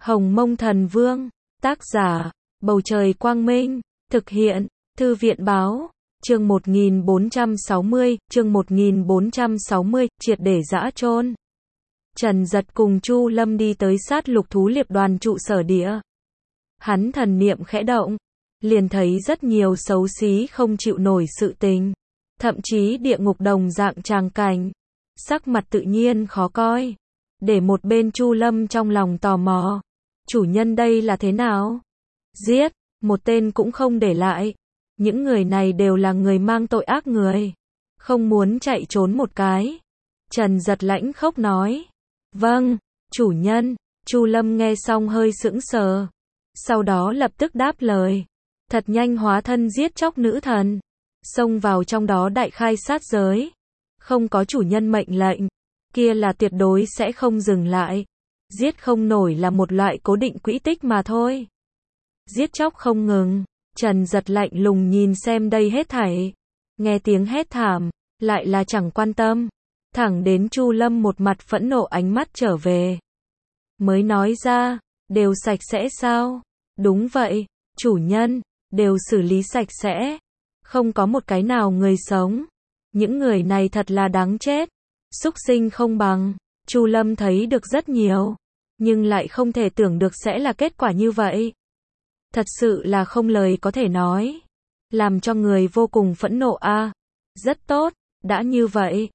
Hồng Mông Thần Vương, tác giả, Bầu Trời Quang Minh, thực hiện, Thư viện Báo, chương 1460, triệt để dã trôn. Trần Dật cùng Chu Lâm đi tới sát lục thú liệp đoàn trụ sở địa. Hắn thần niệm khẽ động, liền thấy rất nhiều xấu xí không chịu nổi sự tình, thậm chí địa ngục đồng dạng tràng cảnh. Sắc mặt tự nhiên khó coi, để một bên Chu Lâm trong lòng tò mò. Chủ nhân đây là thế nào? Giết, một tên cũng không để lại. Những người này đều là người mang tội ác người. Không muốn chạy trốn một cái. Trần Dật lãnh khốc nói. Vâng, chủ nhân. Chu Lâm nghe xong hơi sững sờ. Sau đó lập tức đáp lời. Thật nhanh hóa thân giết chóc nữ thần. Xông vào trong đó đại khai sát giới. Không có chủ nhân mệnh lệnh, kia là tuyệt đối sẽ không dừng lại. Giết không nổi là một loại cố định quỹ tích mà thôi. Giết chóc không ngừng. Trần Dật lạnh lùng nhìn xem đây hết thảy. Nghe tiếng hét thảm, lại là chẳng quan tâm. Thẳng đến Chu Lâm một mặt phẫn nộ ánh mắt trở về. Mới nói ra, đều sạch sẽ sao? Đúng vậy, chủ nhân, đều xử lý sạch sẽ. Không có một cái nào người sống. Những người này thật là đáng chết. Súc sinh không bằng. Chu Lâm thấy được rất nhiều, nhưng lại không thể tưởng được sẽ là kết quả như vậy. Thật sự là không lời có thể nói. Làm cho người vô cùng phẫn nộ a. Rất tốt, đã như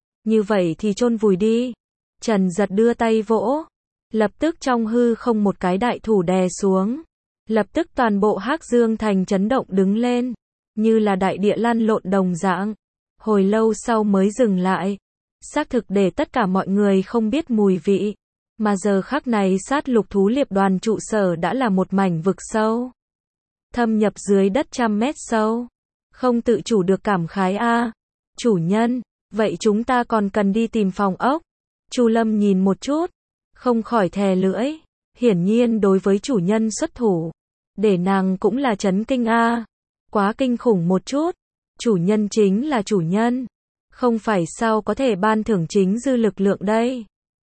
vậy thì chôn vùi đi. Trần Dật đưa tay vỗ. Lập tức trong hư không một cái đại thủ đè xuống. Lập tức toàn bộ Hắc Dương Thành chấn động đứng lên. Như là đại địa lăn lộn đồng dạng. Hồi lâu sau mới dừng lại. Xác thực để tất cả mọi người không biết mùi vị. Mà giờ khắc này sát lục thú liệp đoàn trụ sở đã là một mảnh vực sâu. Thâm nhập dưới đất 100 mét sâu. Không tự chủ được cảm khái a. Chủ nhân, vậy chúng ta còn cần đi tìm phòng ốc. Chu Lâm nhìn một chút, không khỏi thè lưỡi. Hiển nhiên đối với chủ nhân xuất thủ, để nàng cũng là chấn kinh a. Quá kinh khủng một chút. Chủ nhân chính là chủ nhân. Không phải sao có thể ban thưởng chính dư lực lượng đây.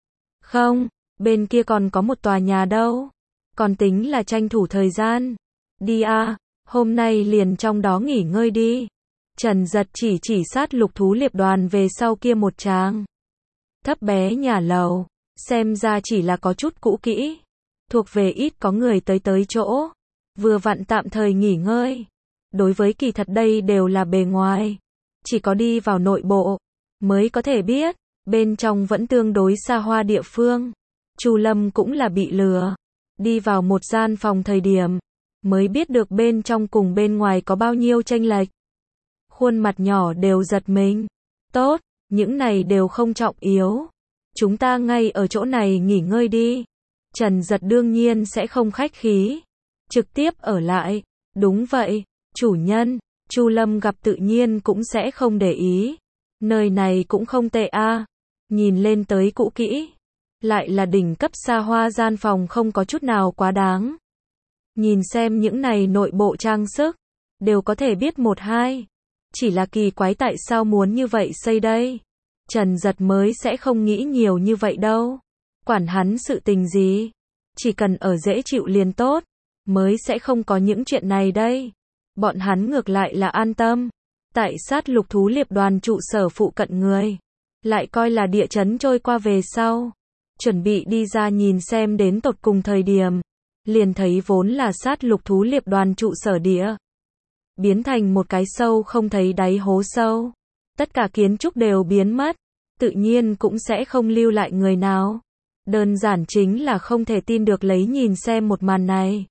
Không, bên kia còn có một tòa nhà đâu. Còn tính là tranh thủ thời gian. Đi a, hôm nay liền trong đó nghỉ ngơi đi. Trần Dật chỉ sát lục thú liệp đoàn về sau kia một tràng. Thấp bé nhà lầu, xem ra chỉ là có chút cũ kỹ. Thuộc về ít có người tới chỗ. Vừa vặn tạm thời nghỉ ngơi. Đối với kỳ thật đây đều là bề ngoài. Chỉ có đi vào nội bộ, mới có thể biết, bên trong vẫn tương đối xa hoa địa phương. Chu Lâm cũng là bị lừa. Đi vào một gian phòng thời điểm, mới biết được bên trong cùng bên ngoài có bao nhiêu chênh lệch. Khuôn mặt nhỏ đều giật mình. Tốt, những này đều không trọng yếu. Chúng ta ngay ở chỗ này nghỉ ngơi đi. Trần Dật đương nhiên sẽ không khách khí. Trực tiếp ở lại. Đúng vậy, chủ nhân. Chu Lâm gặp tự nhiên cũng sẽ không để ý. Nơi này cũng không tệ a. Nhìn lên tới cũ kỹ. Lại là đỉnh cấp xa hoa gian phòng không có chút nào quá đáng. Nhìn xem những này nội bộ trang sức. Đều có thể biết một hai. Chỉ là kỳ quái tại sao muốn như vậy xây đây. Trần Dật mới sẽ không nghĩ nhiều như vậy đâu. Quản hắn sự tình gì. Chỉ cần ở dễ chịu liền tốt. Mới sẽ không có những chuyện này đây. Bọn hắn ngược lại là an tâm. Tại sát lục thú liệp đoàn trụ sở phụ cận người. Lại coi là địa chấn trôi qua về sau. Chuẩn bị đi ra nhìn xem đến tột cùng thời điểm. Liền thấy vốn là sát lục thú liệp đoàn trụ sở địa. Biến thành một cái sâu không thấy đáy hố sâu. Tất cả kiến trúc đều biến mất. Tự nhiên cũng sẽ không lưu lại người nào. Đơn giản chính là không thể tin được lấy nhìn xem một màn này.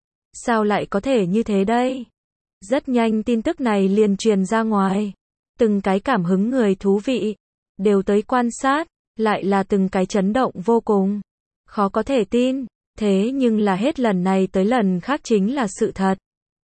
Sao lại có thể như thế đây? Rất nhanh tin tức này liền truyền ra ngoài. Từng cái cảm hứng người thú vị. Đều tới quan sát. Lại là từng cái chấn động vô cùng. Khó có thể tin. Thế nhưng là hết lần này tới lần khác chính là sự thật.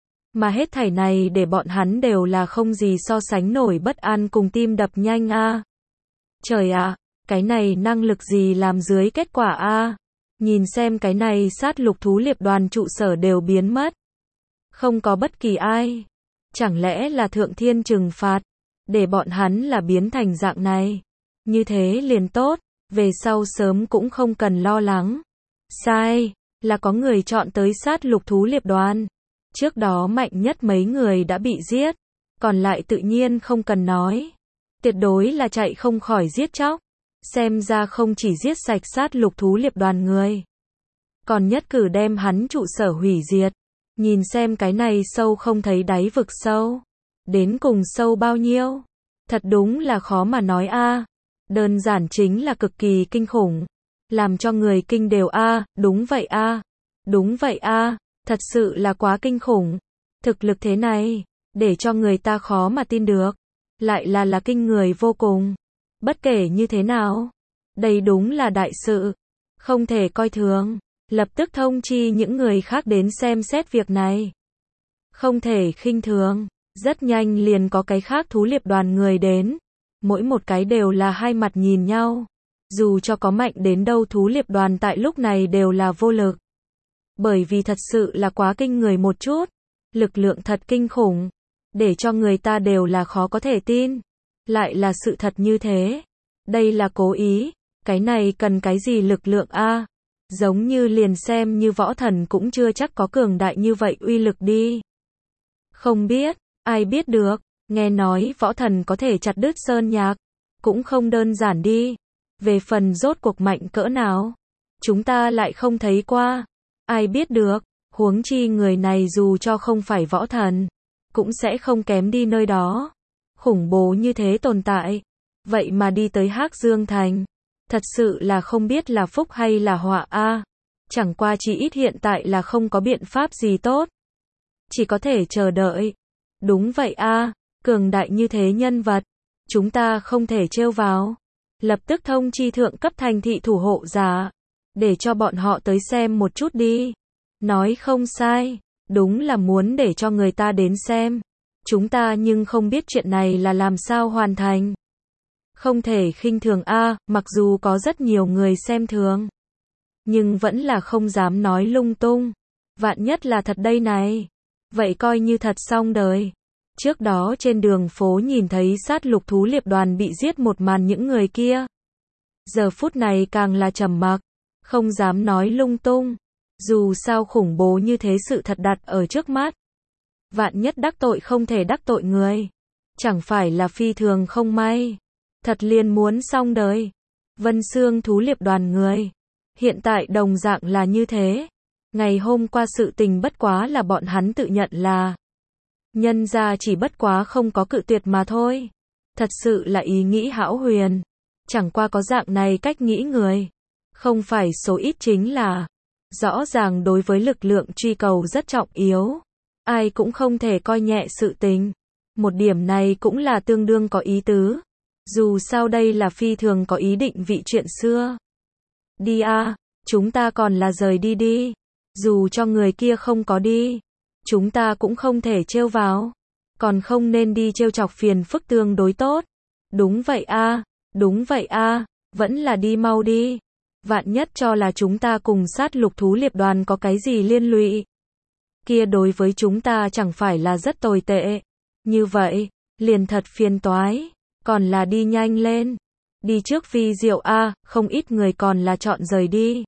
Mà hết thảy này để bọn hắn đều là không gì so sánh nổi bất an cùng tim đập nhanh a. Trời ạ, cái này năng lực gì làm dưới kết quả a. Nhìn xem cái này sát lục thú liệp đoàn trụ sở đều biến mất. Không có bất kỳ ai. Chẳng lẽ là thượng thiên trừng phạt, để bọn hắn là biến thành dạng này. Như thế liền tốt, về sau sớm cũng không cần lo lắng. Sai, là có người chọn tới sát lục thú liệp đoàn. Trước đó mạnh nhất mấy người đã bị giết, còn lại tự nhiên không cần nói. Tuyệt đối là chạy không khỏi giết chóc. Xem ra không chỉ giết sạch sát lục thú liệp đoàn người, còn nhất cử đem hắn trụ sở hủy diệt. Nhìn xem cái này sâu không thấy đáy vực sâu. Đến cùng sâu bao nhiêu? Thật đúng là khó mà nói a. Đơn giản chính là cực kỳ kinh khủng. Làm cho người kinh đều a, đúng vậy a. Đúng vậy a, thật sự là quá kinh khủng. Thực lực thế này, để cho người ta khó mà tin được. Lại là kinh người vô cùng. Bất kể như thế nào, đây đúng là đại sự, không thể coi thường. Lập tức thông chi những người khác đến xem xét việc này. Không thể khinh thường. Rất nhanh liền có cái khác thú liệp đoàn người đến. Mỗi một cái đều là hai mặt nhìn nhau. Dù cho có mạnh đến đâu thú liệp đoàn tại lúc này đều là vô lực. Bởi vì thật sự là quá kinh người một chút. Lực lượng thật kinh khủng. Để cho người ta đều là khó có thể tin. Lại là sự thật như thế. Đây là cố ý. Cái này cần cái gì lực lượng a? Giống như liền xem như võ thần cũng chưa chắc có cường đại như vậy uy lực đi. Không biết, ai biết được. Nghe nói võ thần có thể chặt đứt sơn nhạc. Cũng không đơn giản đi. Về phần rốt cuộc mạnh cỡ nào, chúng ta lại không thấy qua. Ai biết được. Huống chi người này dù cho không phải võ thần, cũng sẽ không kém đi nơi đó. Khủng bố như thế tồn tại. Vậy mà đi tới Hắc Dương Thành. Thật sự là không biết là phúc hay là họa a. Chẳng qua chỉ ít hiện tại là không có biện pháp gì tốt. Chỉ có thể chờ đợi. Đúng vậy a, cường đại như thế nhân vật, chúng ta không thể trêu vào. Lập tức thông chi thượng cấp thành thị thủ hộ giả, để cho bọn họ tới xem một chút đi. Nói không sai, đúng là muốn để cho người ta đến xem. Chúng ta nhưng không biết chuyện này là làm sao hoàn thành. Không thể khinh thường a, mặc dù có rất nhiều người xem thường, nhưng vẫn là không dám nói lung tung. Vạn nhất là thật đây này. Vậy coi như thật xong đời. Trước đó trên đường phố nhìn thấy sát lục thú liệp đoàn bị giết một màn những người kia. Giờ phút này càng là trầm mặc, không dám nói lung tung. Dù sao khủng bố như thế sự thật đặt ở trước mắt. Vạn nhất đắc tội không thể đắc tội người. Chẳng phải là phi thường không may. Thật liền muốn xong đời. Vân Xương thú liệp đoàn người. Hiện tại đồng dạng là như thế. Ngày hôm qua sự tình bất quá là bọn hắn tự nhận là. Nhân ra chỉ bất quá không có cự tuyệt mà thôi. Thật sự là ý nghĩ hão huyền. Chẳng qua có dạng này cách nghĩ người. Không phải số ít chính là. Rõ ràng đối với lực lượng truy cầu rất trọng yếu. Ai cũng không thể coi nhẹ sự tình. Một điểm này cũng là tương đương có ý tứ. Dù sao đây là phi thường có ý định vị chuyện xưa. Đi a, chúng ta còn là rời đi đi. Dù cho người kia không có đi, chúng ta cũng không thể trêu vào. Còn không nên đi trêu chọc phiền phức tương đối tốt. Đúng vậy a, đúng vậy a, vẫn là đi mau đi. Vạn nhất cho là chúng ta cùng sát lục thú liệp đoàn có cái gì liên lụy. Kia đối với chúng ta chẳng phải là rất tồi tệ. Như vậy, liền thật phiền toái. Còn là đi nhanh lên. Đi trước phi diệu a, không ít người còn là chọn rời đi.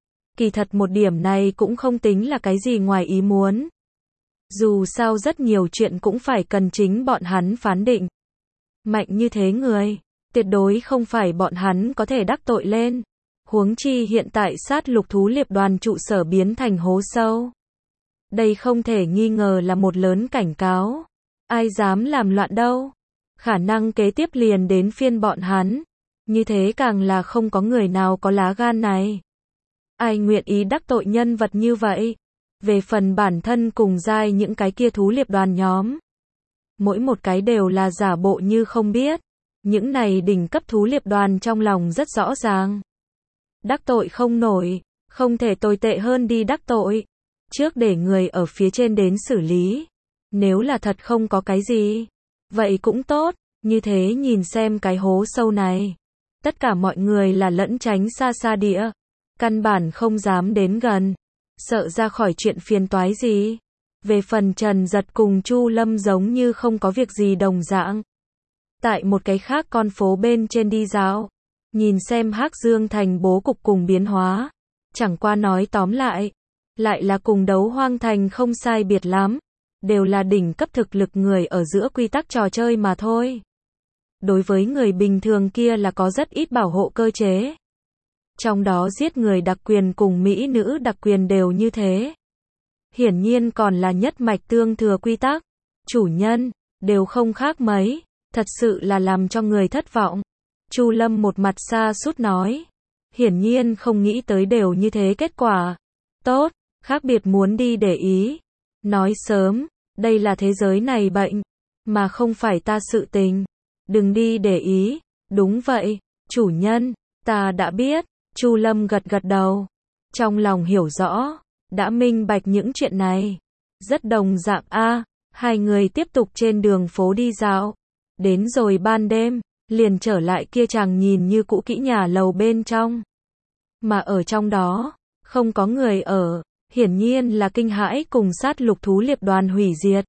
Kỳ thật một điểm này cũng không tính là cái gì ngoài ý muốn. Dù sao rất nhiều chuyện cũng phải cần chính bọn hắn phán định. Mạnh như thế người, tuyệt đối không phải bọn hắn có thể đắc tội lên. Huống chi hiện tại sát lục thú liệp đoàn trụ sở biến thành hố sâu. Đây không thể nghi ngờ là một lớn cảnh cáo. Ai dám làm loạn đâu. Khả năng kế tiếp liền đến phiên bọn hắn. Như thế càng là không có người nào có lá gan này. Ai nguyện ý đắc tội nhân vật như vậy. Về phần bản thân cùng giai những cái kia thú liệp đoàn nhóm. Mỗi một cái đều là giả bộ như không biết. Những này đỉnh cấp thú liệp đoàn trong lòng rất rõ ràng. Đắc tội không nổi, không thể tồi tệ hơn đi đắc tội. Trước để người ở phía trên đến xử lý. Nếu là thật không có cái gì, vậy cũng tốt, như thế nhìn xem cái hố sâu này. Tất cả mọi người là lẫn tránh xa xa địa. Căn bản không dám đến gần. Sợ ra khỏi chuyện phiền toái gì. Về phần Trần Giật cùng Chu Lâm giống như không có việc gì đồng dạng. Tại một cái khác con phố bên trên đi dạo. Nhìn xem Hắc Dương Thành bố cục cùng biến hóa. Chẳng qua nói tóm lại, lại là cùng đấu hoang thành không sai biệt lắm, đều là đỉnh cấp thực lực người ở giữa quy tắc trò chơi mà thôi. Đối với người bình thường kia là có rất ít bảo hộ cơ chế. Trong đó giết người đặc quyền cùng mỹ nữ đặc quyền đều như thế. Hiển nhiên còn là nhất mạch tương thừa quy tắc. Chủ nhân, đều không khác mấy, thật sự là làm cho người thất vọng. Chu Lâm một mặt xa sút nói. Hiển nhiên không nghĩ tới đều như thế kết quả. Tốt, khác biệt muốn đi để ý. Nói sớm, đây là thế giới này bệnh, mà không phải ta sự tình. Đừng đi để ý. Đúng vậy, chủ nhân, ta đã biết. Chu Lâm gật gật đầu. Trong lòng hiểu rõ, đã minh bạch những chuyện này. Rất đồng dạng a. Hai người tiếp tục trên đường phố đi dạo. Đến rồi ban đêm, liền trở lại kia chàng nhìn như cũ kỹ nhà lầu bên trong. Mà ở trong đó, không có người ở, hiển nhiên là kinh hãi cùng sát lục thú liệp đoàn hủy diệt.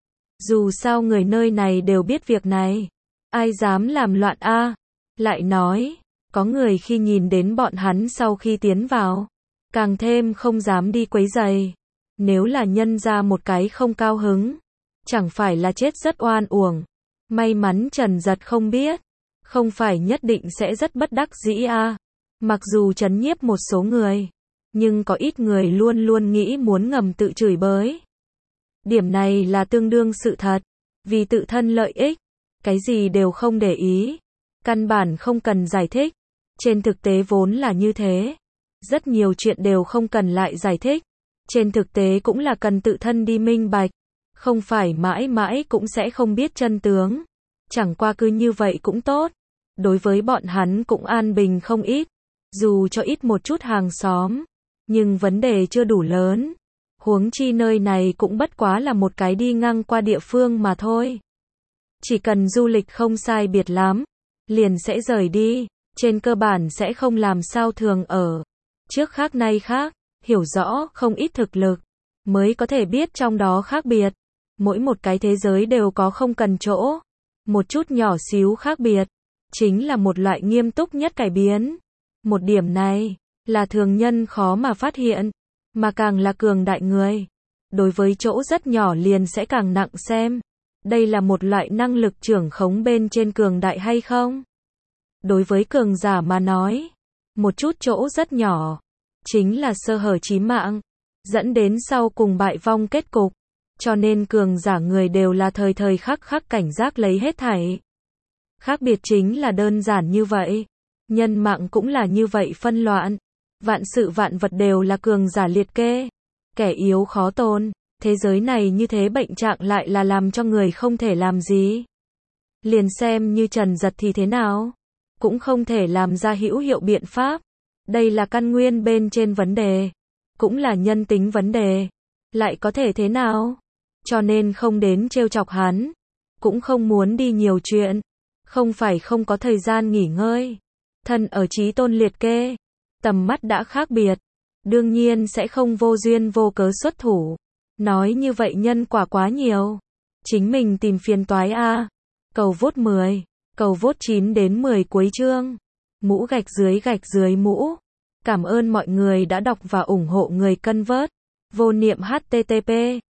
Dù sao người nơi này đều biết việc này. Ai dám làm loạn a? Lại nói, có người khi nhìn đến bọn hắn sau khi tiến vào, càng thêm không dám đi quấy rầy. Nếu là nhân ra một cái không cao hứng, chẳng phải là chết rất oan uổng. May mắn Trần Giật không biết, không phải nhất định sẽ rất bất đắc dĩ a. Mặc dù trấn nhiếp một số người, nhưng có ít người luôn luôn nghĩ muốn ngầm tự chửi bới. Điểm này là tương đương sự thật, vì tự thân lợi ích, cái gì đều không để ý, căn bản không cần giải thích. Trên thực tế vốn là như thế, rất nhiều chuyện đều không cần lại giải thích. Trên thực tế cũng là cần tự thân đi minh bạch, không phải mãi mãi cũng sẽ không biết chân tướng. Chẳng qua cứ như vậy cũng tốt, đối với bọn hắn cũng an bình không ít, dù cho ít một chút hàng xóm, nhưng vấn đề chưa đủ lớn. Huống chi nơi này cũng bất quá là một cái đi ngang qua địa phương mà thôi. Chỉ cần du lịch không sai biệt lắm, liền sẽ rời đi, trên cơ bản sẽ không làm sao thường ở. Trước khác nay khác, hiểu rõ không ít thực lực, mới có thể biết trong đó khác biệt. Mỗi một cái thế giới đều có không cần chỗ, một chút nhỏ xíu khác biệt, chính là một loại nghiêm túc nhất cải biến. Một điểm này, là thường nhân khó mà phát hiện, mà càng là cường đại người. Đối với chỗ rất nhỏ liền sẽ càng nặng xem. Đây là một loại năng lực trưởng khống bên trên cường đại hay không? Đối với cường giả mà nói, một chút chỗ rất nhỏ, chính là sơ hở chí mạng, dẫn đến sau cùng bại vong kết cục. Cho nên cường giả người đều là thời thời khắc khắc cảnh giác lấy hết thảy. Khác biệt chính là đơn giản như vậy. Nhân mạng cũng là như vậy phân loạn. Vạn sự vạn vật đều là cường giả liệt kê. Kẻ yếu khó tồn. Thế giới này như thế bệnh trạng lại là làm cho người không thể làm gì. Liền xem như Trần Giật thì thế nào, cũng không thể làm ra hữu hiệu biện pháp. Đây là căn nguyên bên trên vấn đề, cũng là nhân tính vấn đề. Lại có thể thế nào? Cho nên không đến trêu chọc hắn, cũng không muốn đi nhiều chuyện. Không phải không có thời gian nghỉ ngơi. Thân ở chí tôn liệt kê, tầm mắt đã khác biệt, đương nhiên sẽ không vô duyên vô cớ xuất thủ. Nói như vậy nhân quả quá nhiều, chính mình tìm phiền toái a. Cầu vote 10, cầu vote 9 đến 10 cuối chương. Mũ gạch dưới mũ. Cảm ơn mọi người đã đọc và ủng hộ người cân vớt. Vô niệm http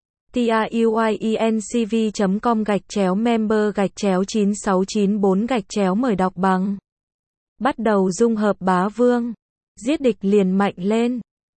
truyencv.com/member/9694 mời đọc bằng. Bắt đầu dung hợp bá vương, giết địch liền mạnh lên.